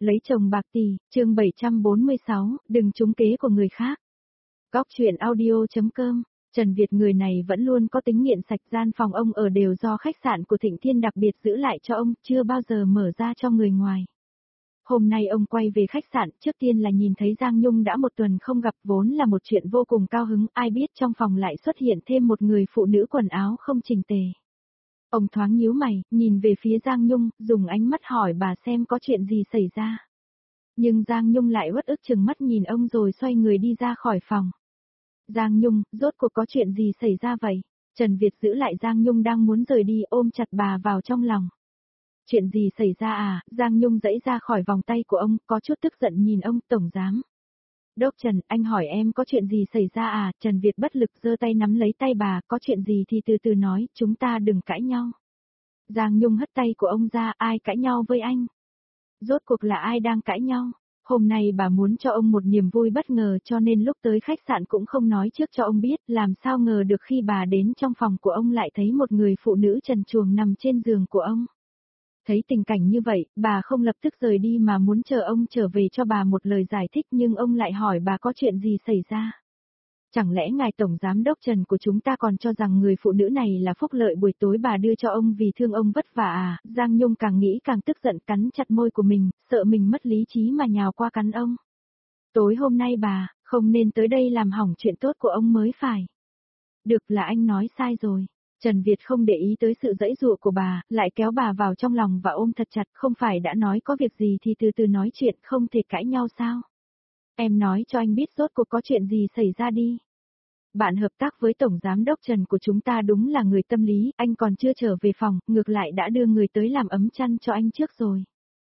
Lấy chồng bạc tỷ, chương 746, đừng trúng kế của người khác. Góc chuyện audio.com, Trần Việt người này vẫn luôn có tính nghiện sạch, gian phòng ông ở đều do khách sạn của Thịnh Thiên đặc biệt giữ lại cho ông, chưa bao giờ mở ra cho người ngoài. Hôm nay ông quay về khách sạn, trước tiên là nhìn thấy Giang Nhung đã một tuần không gặp, vốn là một chuyện vô cùng cao hứng, ai biết trong phòng lại xuất hiện thêm một người phụ nữ quần áo không chỉnh tề. Ông thoáng nhíu mày, nhìn về phía Giang Nhung, dùng ánh mắt hỏi bà xem có chuyện gì xảy ra. Nhưng Giang Nhung lại uất ức trừng mắt nhìn ông rồi xoay người đi ra khỏi phòng. Giang Nhung, rốt cuộc có chuyện gì xảy ra vậy? Trần Việt giữ lại Giang Nhung đang muốn rời đi, ôm chặt bà vào trong lòng. Chuyện gì xảy ra à? Giang Nhung giãy ra khỏi vòng tay của ông, có chút tức giận nhìn ông, tổng giám đốc Trần, anh hỏi em có chuyện gì xảy ra à? Trần Việt bất lực giơ tay nắm lấy tay bà, có chuyện gì thì từ từ nói, chúng ta đừng cãi nhau. Giang Nhung hất tay của ông ra, ai cãi nhau với anh? Rốt cuộc là ai đang cãi nhau? Hôm nay bà muốn cho ông một niềm vui bất ngờ cho nên lúc tới khách sạn cũng không nói trước cho ông biết, làm sao ngờ được khi bà đến trong phòng của ông lại thấy một người phụ nữ trần truồng nằm trên giường của ông. Thấy tình cảnh như vậy, bà không lập tức rời đi mà muốn chờ ông trở về cho bà một lời giải thích, nhưng ông lại hỏi bà có chuyện gì xảy ra. Chẳng lẽ ngài tổng giám đốc Trần của chúng ta còn cho rằng người phụ nữ này là phúc lợi buổi tối bà đưa cho ông vì thương ông vất vả à? Giang Nhung càng nghĩ càng tức giận, cắn chặt môi của mình, sợ mình mất lý trí mà nhào qua cắn ông. Tối hôm nay bà, không nên tới đây làm hỏng chuyện tốt của ông mới phải. Được, là anh nói sai rồi. Trần Việt không để ý tới sự giãy giụa của bà, lại kéo bà vào trong lòng và ôm thật chặt, không phải đã nói có việc gì thì từ từ nói chuyện, không thể cãi nhau sao? Em nói cho anh biết rốt cuộc có chuyện gì xảy ra đi. Bạn hợp tác với Tổng Giám đốc Trần của chúng ta đúng là người tâm lý, anh còn chưa trở về phòng, ngược lại đã đưa người tới làm ấm chăn cho anh trước rồi.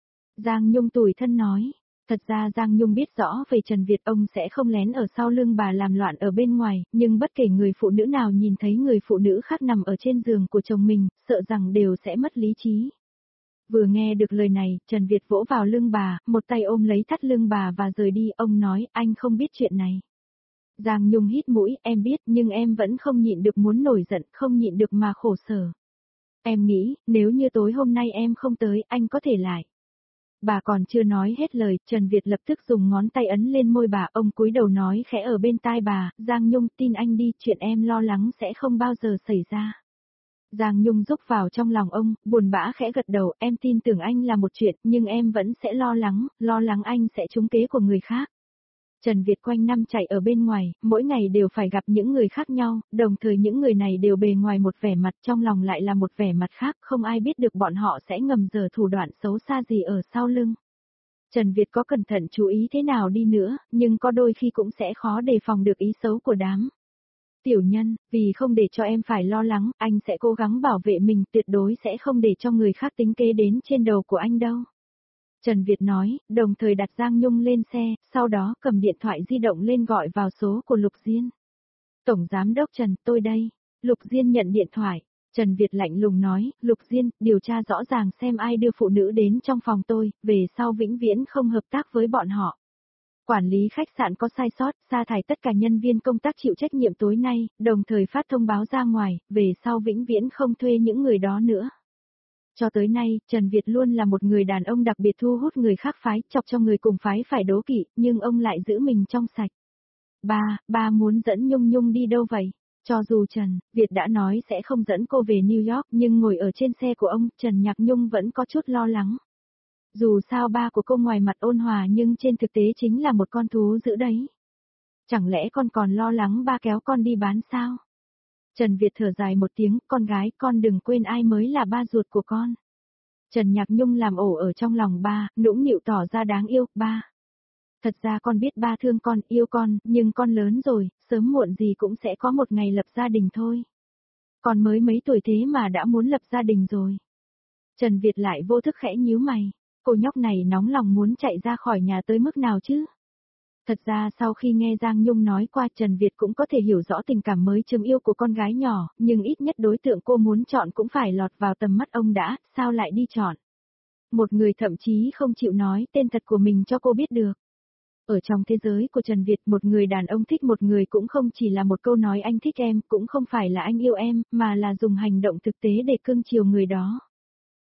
Giang Nhung tủi thân nói. Thật ra Giang Nhung biết rõ về Trần Việt, ông sẽ không lén ở sau lưng bà làm loạn ở bên ngoài, nhưng bất kể người phụ nữ nào nhìn thấy người phụ nữ khác nằm ở trên giường của chồng mình, sợ rằng đều sẽ mất lý trí. Vừa nghe được lời này, Trần Việt vỗ vào lưng bà, một tay ôm lấy thắt lưng bà và rời đi, ông nói, anh không biết chuyện này. Giang Nhung hít mũi, em biết nhưng em vẫn không nhịn được muốn nổi giận, không nhịn được mà khổ sở. Em nghĩ, nếu như tối hôm nay em không tới, anh có thể lại. Bà còn chưa nói hết lời, Trần Việt lập tức dùng ngón tay ấn lên môi bà, ông cúi đầu nói khẽ ở bên tai bà, Giang Nhung tin anh đi, chuyện em lo lắng sẽ không bao giờ xảy ra. Giang Nhung rúc vào trong lòng ông, buồn bã khẽ gật đầu, em tin tưởng anh là một chuyện, nhưng em vẫn sẽ lo lắng anh sẽ trúng kế của người khác. Trần Việt quanh năm chạy ở bên ngoài, mỗi ngày đều phải gặp những người khác nhau, đồng thời những người này đều bề ngoài một vẻ mặt, trong lòng lại là một vẻ mặt khác, không ai biết được bọn họ sẽ ngầm giở thủ đoạn xấu xa gì ở sau lưng. Trần Việt có cẩn thận chú ý thế nào đi nữa, nhưng có đôi khi cũng sẽ khó đề phòng được ý xấu của đám. Tiểu nhân, vì không để cho em phải lo lắng, anh sẽ cố gắng bảo vệ mình, tuyệt đối sẽ không để cho người khác tính kế đến trên đầu của anh đâu. Trần Việt nói, đồng thời đặt Giang Nhung lên xe, sau đó cầm điện thoại di động lên gọi vào số của Lục Diên. Tổng Giám đốc Trần, tôi đây. Lục Diên nhận điện thoại. Trần Việt lạnh lùng nói, Lục Diên, điều tra rõ ràng xem ai đưa phụ nữ đến trong phòng tôi, về sau vĩnh viễn không hợp tác với bọn họ. Quản lý khách sạn có sai sót, sa thải tất cả nhân viên công tác chịu trách nhiệm tối nay, đồng thời phát thông báo ra ngoài, về sau vĩnh viễn không thuê những người đó nữa. Cho tới nay, Trần Việt luôn là một người đàn ông đặc biệt thu hút người khác phái, chọc cho người cùng phái phải đố kỵ, nhưng ông lại giữ mình trong sạch. Ba muốn dẫn Nhung Nhung đi đâu vậy? Cho dù Trần Việt đã nói sẽ không dẫn cô về New York, nhưng ngồi ở trên xe của ông, Trần Nhạc Nhung vẫn có chút lo lắng. Dù sao ba của cô ngoài mặt ôn hòa nhưng trên thực tế chính là một con thú dữ đấy. Chẳng lẽ con còn lo lắng ba kéo con đi bán sao? Trần Việt thở dài một tiếng, con gái, con đừng quên ai mới là ba ruột của con. Trần Nhạc Nhung làm ổ ở trong lòng ba, nũng nịu tỏ ra đáng yêu, ba. Thật ra con biết ba thương con, yêu con, nhưng con lớn rồi, sớm muộn gì cũng sẽ có một ngày lập gia đình thôi. Con mới mấy tuổi thế mà đã muốn lập gia đình rồi. Trần Việt lại vô thức khẽ nhíu mày, cô nhóc này nóng lòng muốn chạy ra khỏi nhà tới mức nào chứ? Thật ra sau khi nghe Giang Nhung nói qua, Trần Việt cũng có thể hiểu rõ tình cảm mới chớm yêu của con gái nhỏ, nhưng ít nhất đối tượng cô muốn chọn cũng phải lọt vào tầm mắt ông đã, sao lại đi chọn? Một người thậm chí không chịu nói tên thật của mình cho cô biết được. Ở trong thế giới của Trần Việt, một người đàn ông thích một người cũng không chỉ là một câu nói anh thích em, cũng không phải là anh yêu em, mà là dùng hành động thực tế để cưng chiều người đó.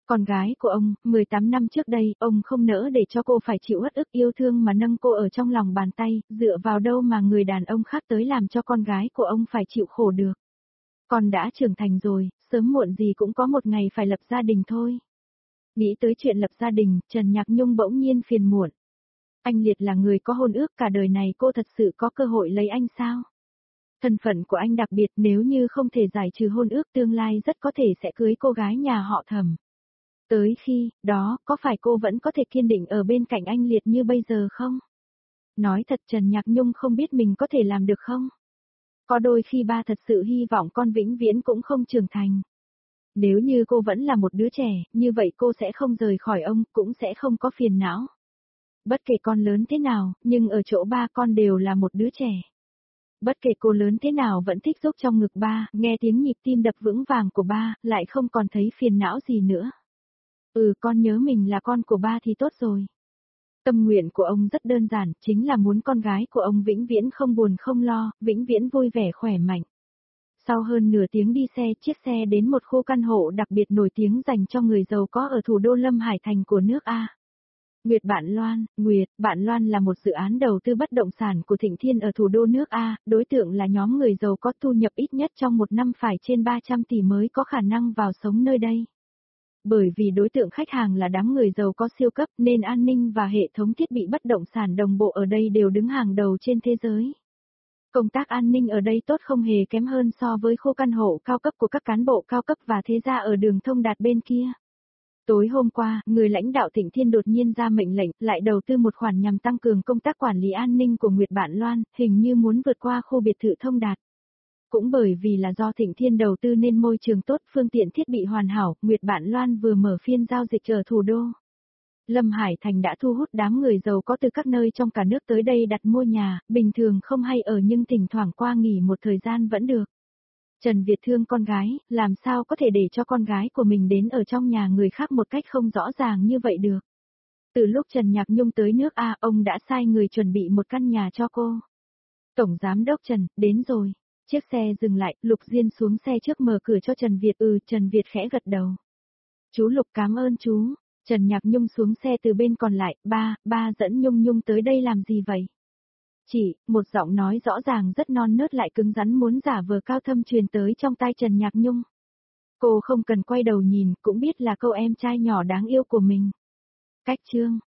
Con gái của ông, 18 năm trước đây, ông không nỡ để cho cô phải chịu uất ức yêu thương mà nâng cô ở trong lòng bàn tay, dựa vào đâu mà người đàn ông khác tới làm cho con gái của ông phải chịu khổ được. Con đã trưởng thành rồi, sớm muộn gì cũng có một ngày phải lập gia đình thôi. Nghĩ tới chuyện lập gia đình, Trần Nhạc Nhung bỗng nhiên phiền muộn. Anh Liệt là người có hôn ước cả đời này, cô thật sự có cơ hội lấy anh sao? Thân phận của anh đặc biệt, nếu như không thể giải trừ hôn ước tương lai rất có thể sẽ cưới cô gái nhà họ Thẩm. Tới khi, đó, có phải cô vẫn có thể kiên định ở bên cạnh anh Liệt như bây giờ không? Nói thật Trần Nhạc Nhung không biết mình có thể làm được không? Có đôi khi ba thật sự hy vọng con vĩnh viễn cũng không trưởng thành. Nếu như cô vẫn là một đứa trẻ, như vậy cô sẽ không rời khỏi ông, cũng sẽ không có phiền não. Bất kể con lớn thế nào, nhưng ở chỗ ba con đều là một đứa trẻ. Bất kể cô lớn thế nào vẫn thích giúp trong ngực ba, nghe tiếng nhịp tim đập vững vàng của ba, lại không còn thấy phiền não gì nữa. Con nhớ mình là con của ba thì tốt rồi. Tâm nguyện của ông rất đơn giản, chính là muốn con gái của ông vĩnh viễn không buồn không lo, vĩnh viễn vui vẻ khỏe mạnh. Sau hơn nửa tiếng đi xe, chiếc xe đến một khu căn hộ đặc biệt nổi tiếng dành cho người giàu có ở thủ đô Lâm Hải Thành của nước A. Nguyệt Bạn Loan là một dự án đầu tư bất động sản của Thịnh Thiên ở thủ đô nước A, đối tượng là nhóm người giàu có thu nhập ít nhất trong một năm phải trên 300 tỷ mới có khả năng vào sống nơi đây. Bởi vì đối tượng khách hàng là đám người giàu có siêu cấp nên an ninh và hệ thống thiết bị bất động sản đồng bộ ở đây đều đứng hàng đầu trên thế giới. Công tác an ninh ở đây tốt không hề kém hơn so với khu căn hộ cao cấp của các cán bộ cao cấp và thế gia ở đường Thông Đạt bên kia. Tối hôm qua, người lãnh đạo Thịnh Thiên đột nhiên ra mệnh lệnh lại đầu tư một khoản nhằm tăng cường công tác quản lý an ninh của Nguyệt Bạn Loan, hình như muốn vượt qua khu biệt thự Thông Đạt. Cũng bởi vì là do Thịnh Thiên đầu tư nên môi trường tốt, phương tiện thiết bị hoàn hảo, Nguyệt Bạn Loan vừa mở phiên giao dịch ở thủ đô. Lâm Hải Thành đã thu hút đám người giàu có từ các nơi trong cả nước tới đây đặt mua nhà, bình thường không hay ở nhưng thỉnh thoảng qua nghỉ một thời gian vẫn được. Trần Việt thương con gái, làm sao có thể để cho con gái của mình đến ở trong nhà người khác một cách không rõ ràng như vậy được. Từ lúc Trần Nhạc Nhung tới nước A, ông đã sai người chuẩn bị một căn nhà cho cô. Tổng Giám đốc Trần, đến rồi. Chiếc xe dừng lại, Lục Diên xuống xe trước mở cửa cho Trần Việt. Trần Việt khẽ gật đầu. Chú Lục cảm ơn chú. Trần Nhạc Nhung xuống xe từ bên còn lại, ba dẫn Nhung Nhung tới đây làm gì vậy? Chị, một giọng nói rõ ràng rất non nớt lại cứng rắn muốn giả vờ cao thâm truyền tới trong tai Trần Nhạc Nhung. Cô không cần quay đầu nhìn, cũng biết là câu em trai nhỏ đáng yêu của mình. Cách chương